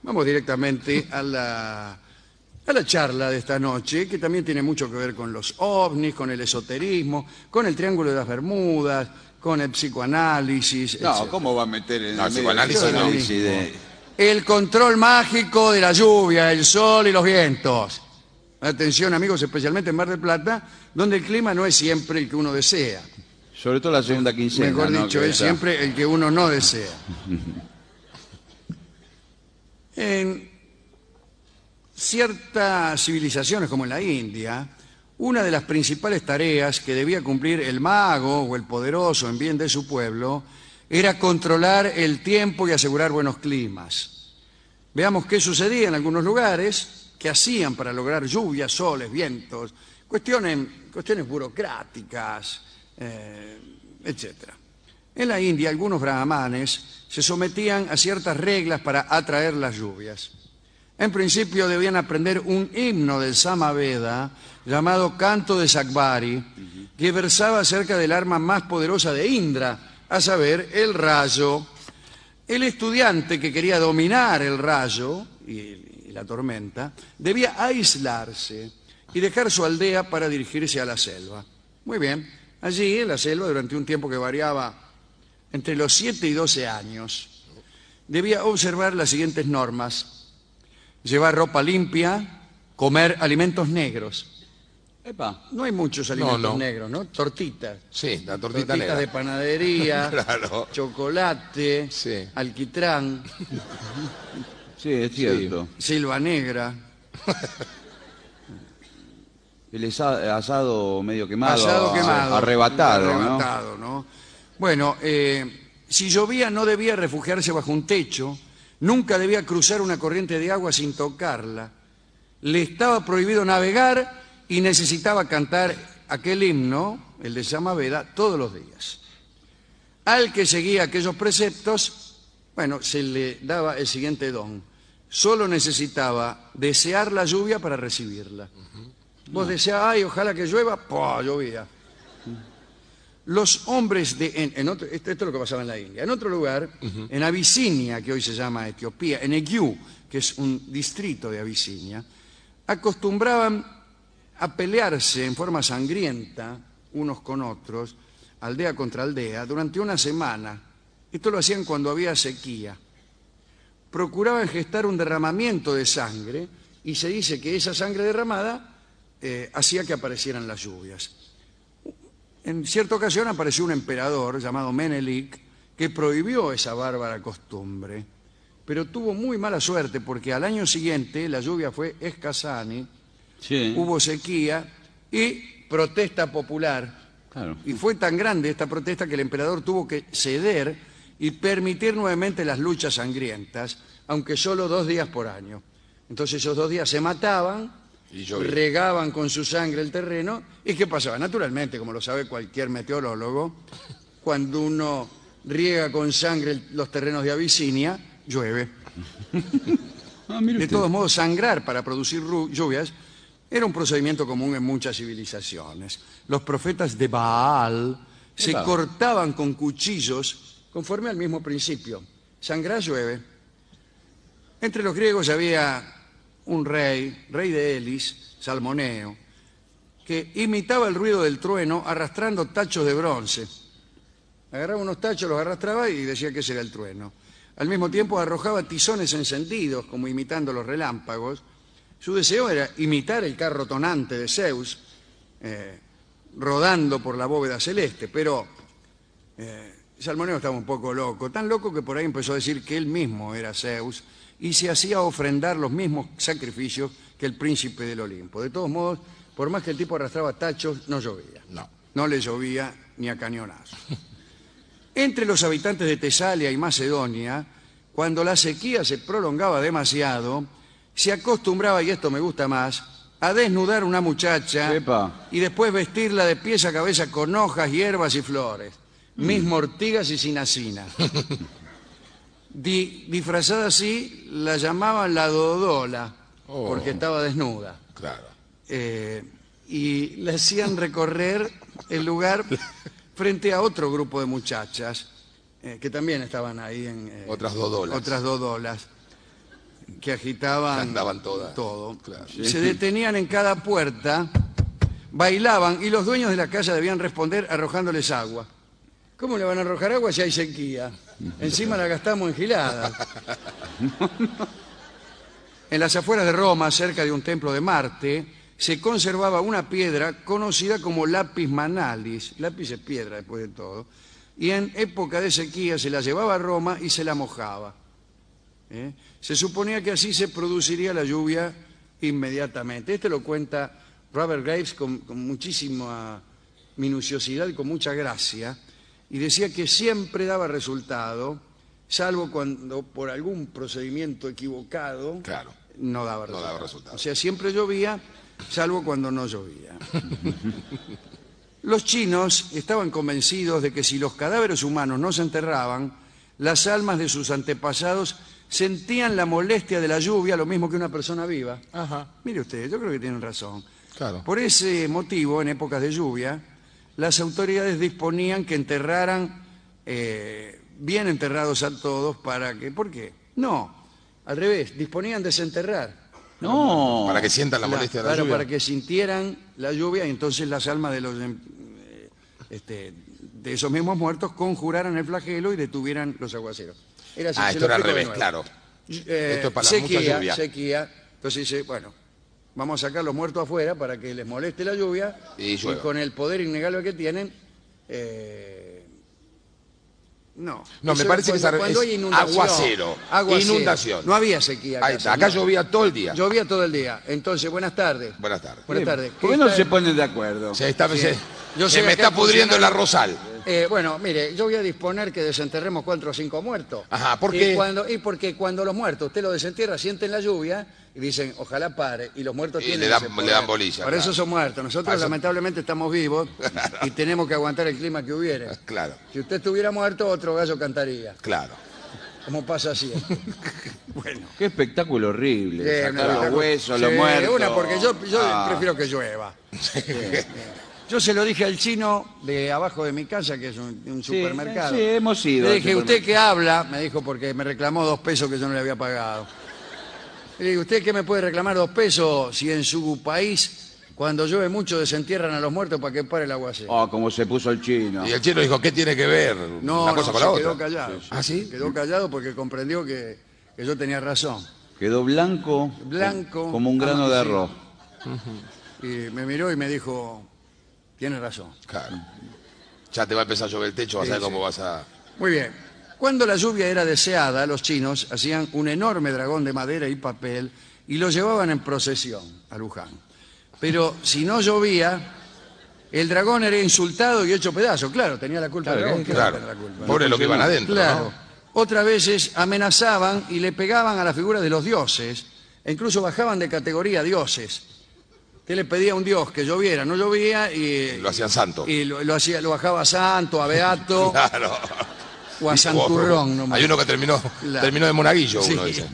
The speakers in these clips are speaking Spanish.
Vamos directamente a la charla de esta noche, que también tiene mucho que ver con los ovnis, con el esoterismo, con el Triángulo de las Bermudas, con el psicoanálisis, No, etc. ¿cómo va a meter en No, el el medio psicoanálisis del no. análisis de... El control mágico de la lluvia, el sol y los vientos. Atención, amigos, especialmente en Mar del Plata, donde el clima no es siempre el que uno desea. Sobre todo la segunda quincena, Mejor ¿no? dicho, Que es esa- siempre el que uno no desea. En ciertas civilizaciones, como en la India, una de las principales tareas que debía cumplir el mago o el poderoso en bien de su pueblo era controlar el tiempo y asegurar buenos climas. Veamos qué sucedía en algunos lugares, qué hacían para lograr lluvias, soles, vientos, cuestiones burocráticas, etc. En la India, algunos brahmanes se sometían a ciertas reglas para atraer las lluvias. En principio debían aprender un himno del Samaveda llamado Canto de Sakvari, que versaba acerca del arma más poderosa de Indra, a saber, el rayo. El estudiante que quería dominar el rayo y la tormenta debía aislarse y dejar su aldea para dirigirse a la selva. Muy bien, allí en la selva, durante un tiempo que variaba entre los 7 y 12 años, debía observar las siguientes normas: llevar ropa limpia, comer alimentos negros. Epa. No hay muchos alimentos no. negros, ¿no? Tortitas. Sí, la tortita Tortitas negra. de panadería, Claro. chocolate, Sí. alquitrán, Sí, es cierto. silva negra, El asado medio quemado, asado quemado. arrebatado, ¿no? Arrebatado, ¿no? Bueno, si llovía no debía refugiarse bajo un techo, nunca debía cruzar una corriente de agua sin tocarla. Le estaba prohibido navegar y necesitaba cantar aquel himno, el de Samaveda, todos los días. Al que seguía aquellos preceptos, bueno, se le daba el siguiente don: solo necesitaba desear la lluvia para recibirla. Vos deseabas, ay, ojalá que llueva, ¡pua! Llovía. Los hombres esto es lo que pasaba en la India. En otro lugar, en Abisinia, que hoy se llama Etiopía, en Egiu, que es un distrito de Abisinia, acostumbraban a pelearse en forma sangrienta unos con otros, aldea contra aldea, durante una semana. Esto lo hacían cuando había sequía. Procuraban gestar un derramamiento de sangre y se dice que esa sangre derramada hacía que aparecieran las lluvias. En cierta ocasión apareció un emperador llamado Menelik que prohibió esa bárbara costumbre, pero tuvo muy mala suerte porque al año siguiente la lluvia fue escasani, Sí, hubo sequía y protesta popular. claro. Y fue tan grande esta protesta que el emperador tuvo que ceder y permitir nuevamente las luchas sangrientas, aunque solo 2 días por año. Entonces esos 2 días se mataban, Y llovía. regaban con su sangre el terreno. ¿Y qué pasaba? Naturalmente, como lo sabe cualquier meteorólogo, cuando uno riega con sangre los terrenos de Abisinia, llueve. Ah, mire De usted. todos modos, sangrar para producir lluvias era un procedimiento común en muchas civilizaciones. Los profetas de Baal se Epa. cortaban con cuchillos conforme al mismo principio. Sangrar, llueve. Entre los griegos había un rey de Elis, Salmoneo, que imitaba el ruido del trueno arrastrando tachos de bronce. Agarraba unos tachos, los arrastraba y decía que ese era el trueno. Al mismo tiempo arrojaba tizones encendidos, como imitando los relámpagos. Su deseo era imitar el carro tonante de Zeus, rodando por la bóveda celeste, pero Salmoneo estaba un poco loco, tan loco que por ahí empezó a decir que él mismo era Zeus y se hacía ofrendar los mismos sacrificios que el príncipe del Olimpo. De todos modos, por más que el tipo arrastraba tachos, no llovía. No le llovía ni a cañonazos. Entre los habitantes de Tesalia y Macedonia, cuando la sequía se prolongaba demasiado, se acostumbraba, y esto me gusta más, a desnudar una muchacha Epa. y después vestirla de pies a cabeza con hojas, hierbas y flores, mismo ortigas y cinacina. Disfrazada así, la llamaban la Dodola, porque estaba desnuda. Claro. Y le hacían recorrer el lugar frente a otro grupo de muchachas que también estaban ahí en Otras dodolas. otras dodolas. que agitaban Andaban todas. todo. Claro. Se detenían en cada puerta, bailaban y los dueños de la casa debían responder arrojándoles agua. ¿Cómo le van a arrojar agua si hay sequía? Encima la gastamos en giladas. En las afueras de Roma, cerca de un templo de Marte, se conservaba una piedra conocida como lapis manalis. Lápiz es piedra, después de todo. Y en época de sequía se la llevaba a Roma y se la mojaba. Se suponía que así se produciría la lluvia inmediatamente. Este lo cuenta Robert Graves con muchísima minuciosidad y con mucha gracia. Y decía que siempre daba resultado, salvo cuando por algún procedimiento equivocado Claro. no daba No resultado. daba resultado. O sea, siempre llovía, salvo cuando no llovía. Los chinos estaban convencidos de que si los cadáveres humanos no se enterraban, las almas de sus antepasados sentían la molestia de la lluvia, lo mismo que una persona viva. Ajá. Mire usted, yo creo que tienen razón. Claro. Por ese motivo, en épocas de lluvia, las autoridades disponían que enterraran bien enterrados a todos para que... ¿Por qué? No, al revés, disponían desenterrar. No. Para que sientan la molestia de la Claro, lluvia. para que sintieran la lluvia y entonces las almas de los de esos mismos muertos conjuraran el flagelo y detuvieran los aguaceros. Era así, se Esto lo era al explico de revés, nuevo. claro. Esto es para la mucha sequía, lluvia. sequía. Entonces dice, bueno, vamos a sacar los muertos afuera para que les moleste la lluvia Y llueva. con el poder innegable que tienen. No. No, me Eso parece que cuando es hay inundación. aguacero. Inundación. No había sequía. Ahí casi, está. Acá ¿no? llovía todo el día. Llovía todo el día. Entonces, buenas tardes. Buenas tardes. Buenas tardes. ¿Por qué no está- se ponen de acuerdo? Se, está- Sí. se- Yo sé se me que acá está pudriendo el funciona- arrozal. Bueno, mire, yo voy a disponer que desenterremos 4 o 5 muertos. Ajá, ¿por qué? Porque cuando los muertos, usted los desentierra, sienten la lluvia y dicen, ojalá pare, y los muertos Y tienen le dan- ese le poder. dan bolilla, Por eso claro. son muertos. Nosotros Para eso- lamentablemente estamos vivos y tenemos que aguantar el clima que hubiere. Claro, Si usted estuviera muerto, otro gallo cantaría, claro. como pasa siempre. Bueno. Qué espectáculo horrible. Sí, Sacar una- los huesos, sí, los muertos. Una, porque yo Ah. prefiero que llueva. Yo se lo dije al chino de abajo de mi casa, que es un supermercado. Sí, hemos ido. Le al dije, supermercado. ¿usted qué habla? Me dijo, porque me reclamó 2 pesos que yo no le había pagado. Le dije, ¿usted qué me puede reclamar 2 pesos si en su país, cuando llueve mucho, desentierran a los muertos para que pare el aguacero? Oh, como se puso el chino. Y el chino dijo, ¿qué tiene que ver No, una cosa no, con se la quedó otra? callado. ¿Ah, sí? Quedó callado porque comprendió que yo tenía razón. Quedó blanco. Blanco. Como un grano de amarillento. arroz. Y me miró y me dijo, tiene razón. Claro. Ya te va a empezar a llover el techo, vas a ver Sí, cómo sí. vas a... Muy bien. Cuando la lluvia era deseada, los chinos hacían un enorme dragón de madera y papel y lo llevaban en procesión a Luján. Pero si no llovía, el dragón era insultado y hecho pedazo. Claro, tenía la culpa Claro, el dragón. Claro. Tenía la culpa. Pobre lo que van adentro, Claro. ¿no? Otras veces amenazaban y le pegaban a la figura de los dioses e incluso bajaban de categoría a dioses. Usted le pedía a un dios que lloviera, no llovía y Lo hacían santo. y lo bajaba a santo, a beato Claro. o a santurrón nomás. Hay uno que terminó de monaguillo, Sí. uno dice.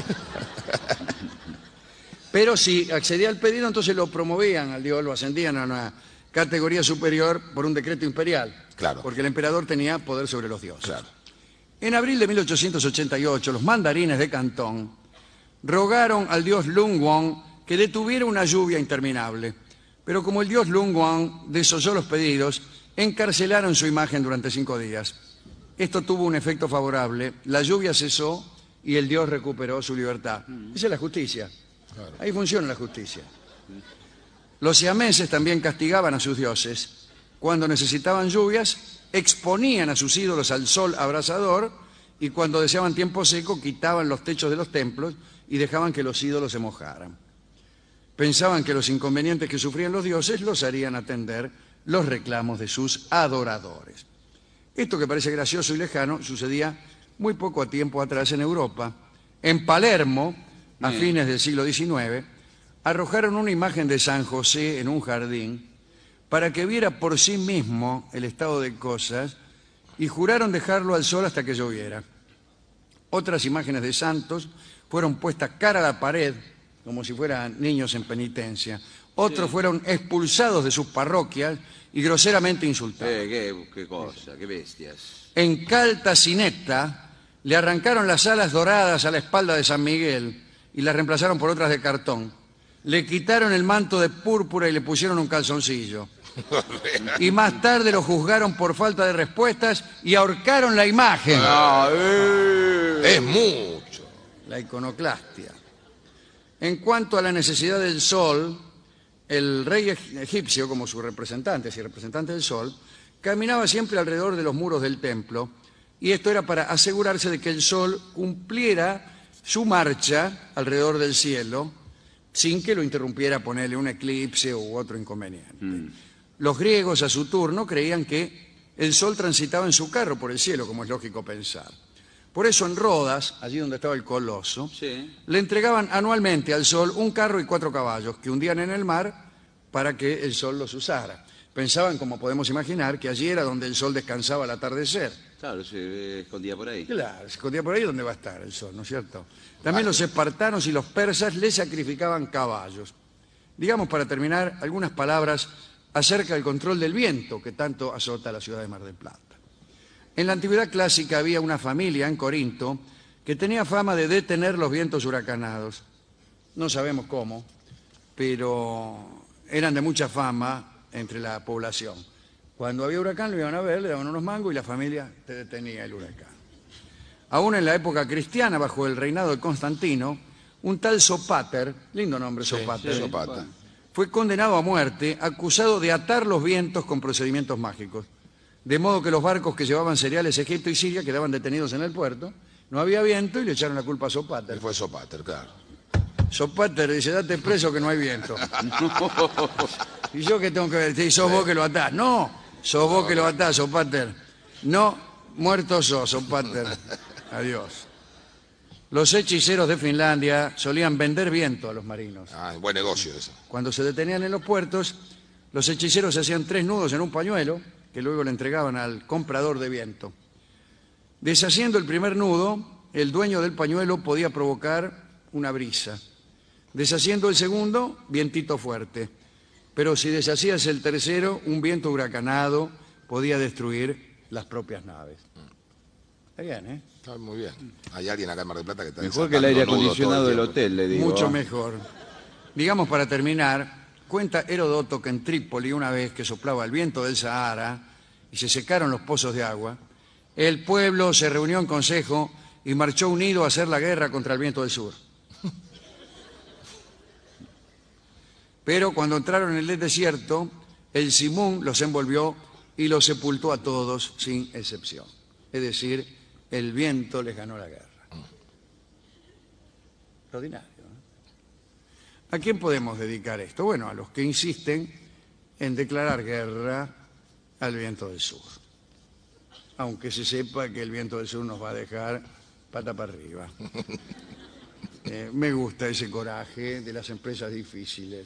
Pero si accedía al pedido, entonces lo promovían al dios, lo ascendían a una categoría superior por un decreto imperial. Claro. Porque el emperador tenía poder sobre los dioses. Claro. En abril de 1888, los mandarines de Cantón rogaron al dios Lung Wang que detuviera una lluvia interminable. Pero como el dios Lung Wang desoyó los pedidos, encarcelaron su imagen durante 5 días. Esto tuvo un efecto favorable, la lluvia cesó y el dios recuperó su libertad. Esa es la justicia. Ahí funciona la justicia. Los siameses también castigaban a sus dioses. Cuando necesitaban lluvias, exponían a sus ídolos al sol abrasador y cuando deseaban tiempo seco, quitaban los techos de los templos y dejaban que los ídolos se mojaran. Pensaban que los inconvenientes que sufrían los dioses los harían atender los reclamos de sus adoradores. Esto que parece gracioso y lejano sucedía muy poco tiempo atrás en Europa. En Palermo, a fines del siglo XIX, arrojaron una imagen de San José en un jardín para que viera por sí mismo el estado de cosas y juraron dejarlo al sol hasta que lloviera. Otras imágenes de santos fueron puestas cara a la pared, como si fueran niños en penitencia. Otros fueron expulsados de sus parroquias y groseramente insultados. Qué cosa, qué bestias. En Caltacinetta le arrancaron las alas doradas a la espalda de San Miguel y las reemplazaron por otras de cartón. Le quitaron el manto de púrpura y le pusieron un calzoncillo. Y más tarde lo juzgaron por falta de respuestas y ahorcaron la imagen. Es mucho. La iconoclastia. En cuanto a la necesidad del sol, el rey egipcio, como sus representantes y representantes del sol, caminaba siempre alrededor de los muros del templo, y esto era para asegurarse de que el sol cumpliera su marcha alrededor del cielo sin que lo interrumpiera ponerle un eclipse u otro inconveniente. Los griegos, a su turno, creían que el sol transitaba en su carro por el cielo, como es lógico pensar. Por eso en Rodas, allí donde estaba el coloso, Sí. le entregaban anualmente al sol un carro y 4 caballos que hundían en el mar para que el sol los usara. Pensaban, como podemos imaginar, que allí era donde el sol descansaba al atardecer. Claro, se escondía por ahí. Claro, se escondía por ahí donde va a estar el sol, ¿no es cierto? También los espartanos y los persas le sacrificaban caballos. Digamos, para terminar, algunas palabras acerca del control del viento que tanto azota la ciudad de Mar del Plata. En la antigüedad clásica había una familia en Corinto que tenía fama de detener los vientos huracanados. No sabemos cómo, pero eran de mucha fama entre la población. Cuando había huracán lo iban a ver, le daban unos mangos y la familia te detenía el huracán. Aún en la época cristiana, bajo el reinado de Constantino, un tal Sópater, lindo nombre Sópater, Sópater. fue condenado a muerte acusado de atar los vientos con procedimientos mágicos. De modo que los barcos que llevaban cereales a Egipto y Siria quedaban detenidos en el puerto, no había viento y le echaron la culpa a Él Sópater. fue Sópater, claro. Sópater dice, date preso que no hay viento. ¿Y yo qué tengo que ver? Sí, sos vos que lo atás. No, sos vos que lo atás, Sópater. No, muerto sos, Sópater. Adiós. Los hechiceros de Finlandia solían vender viento a los marinos. Ah, buen negocio eso. Cuando se detenían en los puertos, los hechiceros hacían 3 nudos en un pañuelo que luego le entregaban al comprador de viento. Deshaciendo el primer nudo, el dueño del pañuelo podía provocar una brisa. Deshaciendo el segundo, vientito fuerte. Pero si deshacías el tercero, un viento huracanado podía destruir las propias naves. Está bien, ¿eh? Está muy bien. Hay alguien acá en Mar del Plata que está Mejor que el aire desatando nudo acondicionado todo el del tiempo. hotel, le digo. Mucho mejor. Digamos, para terminar, cuenta Heródoto que en Trípoli, una vez que soplaba el viento del Sahara y se secaron los pozos de agua, el pueblo se reunió en consejo y marchó unido a hacer la guerra contra el viento del sur. Pero cuando entraron en el desierto, el Simún los envolvió y los sepultó a todos sin excepción. Es decir, el viento les ganó la guerra. Extraordinario, ¿no? ¿A quién podemos dedicar esto? Bueno, a los que insisten en declarar guerra al viento del sur. Aunque se sepa que el viento del sur nos va a dejar pata para arriba. Me gusta ese coraje de las empresas difíciles.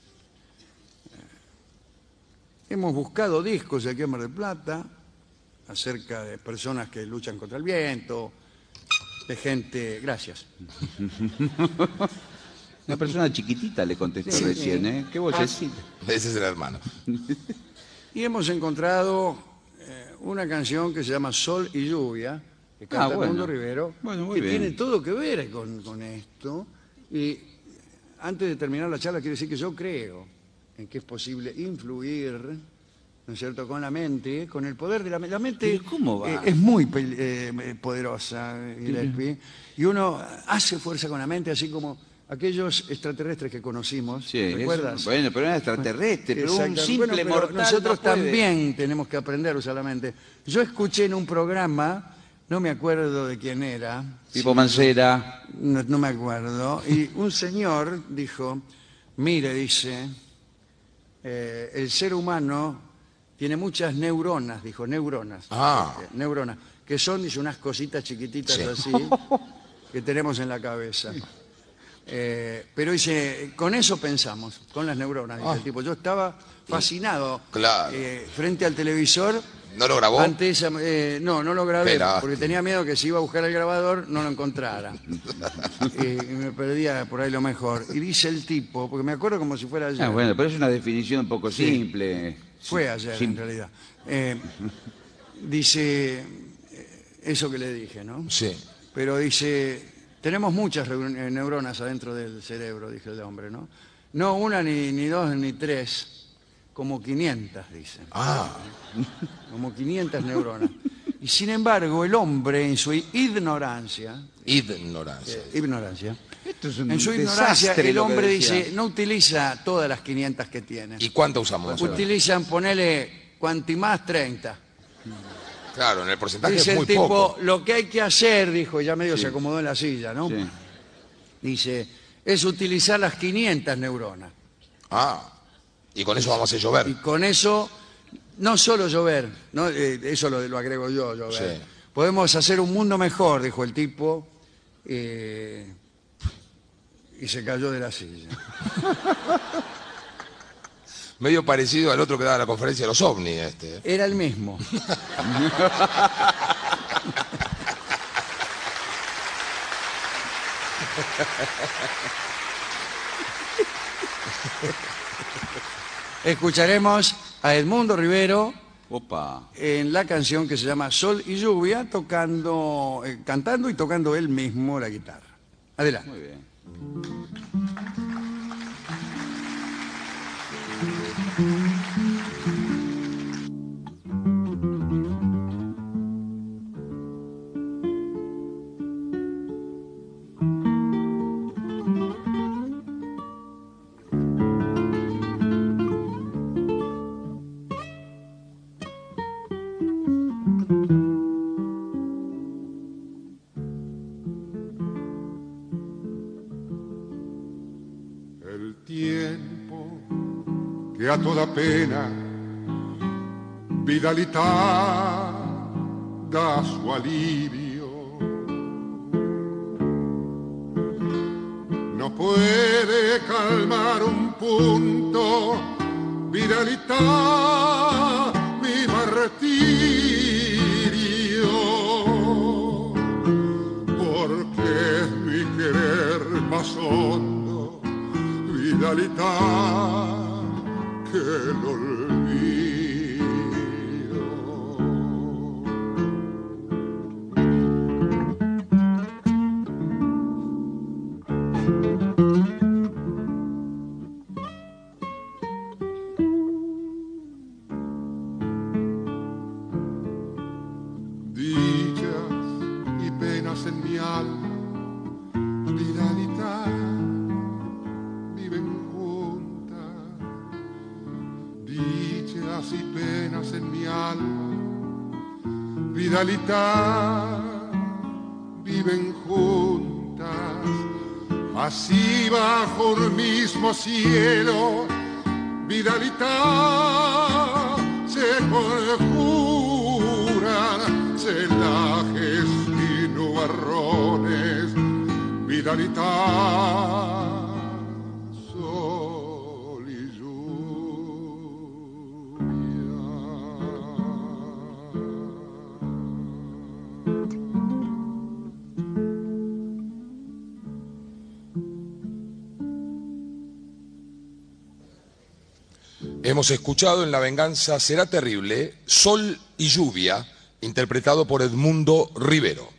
Hemos buscado discos aquí en Mar del Plata acerca de personas que luchan contra el viento, de gente... Gracias. Una persona chiquitita le contestó Sí, recién, sí. ¿eh? Qué vocecita. Ese es el hermano. Y hemos encontrado una canción que se llama Sol y Lluvia, que canta bueno. Mundo Rivero, Bueno, muy que bien. tiene todo que ver con esto. Y antes de terminar la charla, quiero decir que yo creo en que es posible influir, ¿no es cierto?, con la mente, con el poder de la mente. La mente ¿Pero cómo va? es muy poderosa, Gillespie, y uno hace fuerza con la mente, así como aquellos extraterrestres que conocimos, Sí, ¿recuerdas? bueno, pero era extraterrestre, pero un Exacto. simple Bueno, pero mortal nosotros no puede. también tenemos que aprender a usar la mente. Yo escuché en un programa, no me acuerdo de quién era, Tipo Mancera. no me acuerdo, y un señor dijo, mire, dice, el ser humano tiene muchas neuronas, dijo, neuronas, Ah. neuronas, que son, dice, unas cositas chiquititas Sí. así, que tenemos en la cabeza. Pero dice, con eso pensamos, con las neuronas, dice el tipo. Yo estaba fascinado Claro. frente al televisor. ¿No lo grabó? Ante esa, no lo grabé, Qué lástima. porque tenía miedo que si iba a buscar el grabador no lo encontrara. Y me perdía por ahí lo mejor. Y dice el tipo, porque me acuerdo como si fuera ayer. Ah, bueno, pero es una definición un poco Sí. simple. Fue ayer, en realidad. Dice eso que le dije, ¿no? Sí. Pero dice, Tenemos muchas neuronas adentro del cerebro, dice el hombre, ¿no? No una, ni dos, ni tres, como 500, dicen. Ah, Como 500 neuronas. Y sin embargo, el hombre en su ignorancia, ignorancia. Esto es un en su ignorancia, desastre el lo que hombre decía. dice, no utiliza todas las 500 que tiene. ¿Y cuánto usamos? Utilizan, ponele, cuanti más 30. Claro, en el porcentaje Dice es muy el tipo, poco. lo que hay que hacer, dijo, ya medio se acomodó en la silla, ¿no? Sí. Dice, es utilizar las 500 neuronas. Ah, y con eso vamos a hacer llover. Y con eso, no solo llover, ¿no? Eso lo agrego yo, llover. Sí. Podemos hacer un mundo mejor, dijo el tipo, y se cayó de la silla. Medio parecido al otro que daba la conferencia de los ovnis, este. Era el mismo. Escucharemos a Edmundo Rivero Opa. en la canción que se llama Sol y Lluvia, cantando y tocando él mismo la guitarra. Adelante. Muy bien. El tiempo que a toda pena vitalidad da su alivio. No puede calmar un punto, vitalidad, mi martirio, porque mi querer más hondo, vitalidad que el olvido. Dichas y penas en mi alma, vitalidad, viven juntas. Dichas y penas en mi alma, vitalidad, viven juntas. Así bajo el mismo cielo, vitalidad, se conjuran celajes y nubarrones, vitalidad, sol y Hemos escuchado en La venganza será terrible, Sol y lluvia, interpretado por Edmundo Rivero.